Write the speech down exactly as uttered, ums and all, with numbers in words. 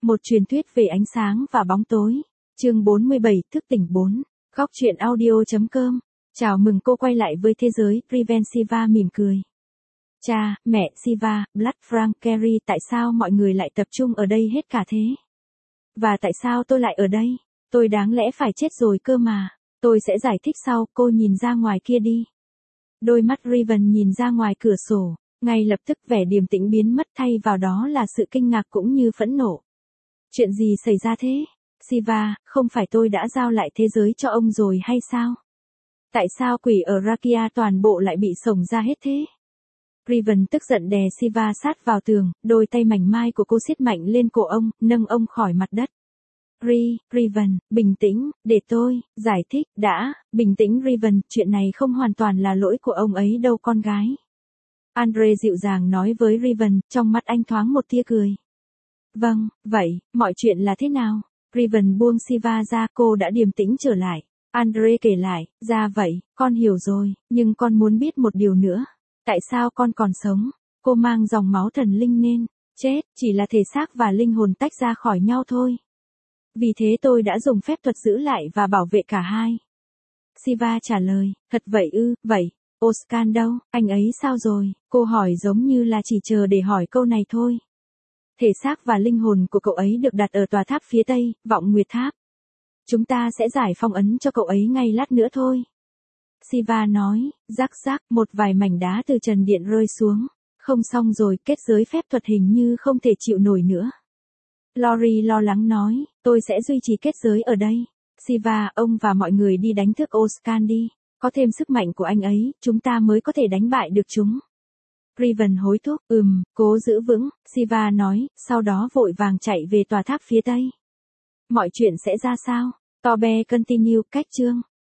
Một truyền thuyết về ánh sáng và bóng tối. Chương bốn mươi bảy, thức tỉnh bốn. Góc truyện audio.com. Chào mừng cô quay lại với thế giới. Riven Siva mỉm cười. Cha, mẹ, Siva, Blood Frank, Carrie, tại sao mọi người lại tập trung ở đây hết cả thế? Và tại sao tôi lại ở đây? Tôi đáng lẽ phải chết rồi cơ mà. Tôi sẽ giải thích sau. Cô nhìn ra ngoài kia đi. Đôi mắt Riven nhìn ra ngoài cửa sổ. Ngay lập tức vẻ điềm tĩnh biến mất, thay vào đó là sự kinh ngạc cũng như phẫn nộ. Chuyện gì xảy ra thế? Siva, không phải tôi đã giao lại thế giới cho ông rồi hay sao? Tại sao quỷ ở Rakia toàn bộ lại bị sổng ra hết thế? Riven tức giận đè Siva sát vào tường, đôi tay mảnh mai của cô siết mạnh lên cổ ông, nâng ông khỏi mặt đất. Ri, Riven, bình tĩnh, để tôi giải thích. Đã, bình tĩnh Riven, chuyện này không hoàn toàn là lỗi của ông ấy đâu con gái. Andre dịu dàng nói với Riven, trong mắt anh thoáng một tia cười. Vâng, vậy, mọi chuyện là thế nào? Riven buông Siva ra, cô đã điềm tĩnh trở lại. Andre kể lại, ra vậy, con hiểu rồi, nhưng con muốn biết một điều nữa. Tại sao con còn sống? Cô mang dòng máu thần linh nên chết, chỉ là thể xác và linh hồn tách ra khỏi nhau thôi. Vì thế tôi đã dùng phép thuật giữ lại và bảo vệ cả hai. Siva trả lời, thật vậy ư, vậy. Oscar đâu, anh ấy sao rồi? Cô hỏi giống như là chỉ chờ để hỏi câu này thôi. Thể xác và linh hồn của cậu ấy được đặt ở tòa tháp phía tây, Vọng Nguyệt Tháp. Chúng ta sẽ giải phong ấn cho cậu ấy ngay lát nữa thôi. Siva nói, rắc rắc, một vài mảnh đá từ trần điện rơi xuống. Không xong rồi, kết giới phép thuật hình như không thể chịu nổi nữa. Lori lo lắng nói, tôi sẽ duy trì kết giới ở đây. Siva, ông và mọi người đi đánh thức Oscar đi. Có thêm sức mạnh của anh ấy, chúng ta mới có thể đánh bại được chúng. Riven hối thúc, ừm, cố giữ vững, Siva nói, sau đó vội vàng chạy về tòa tháp phía tây. Mọi chuyện sẽ ra sao? Tobe continue, cách chương.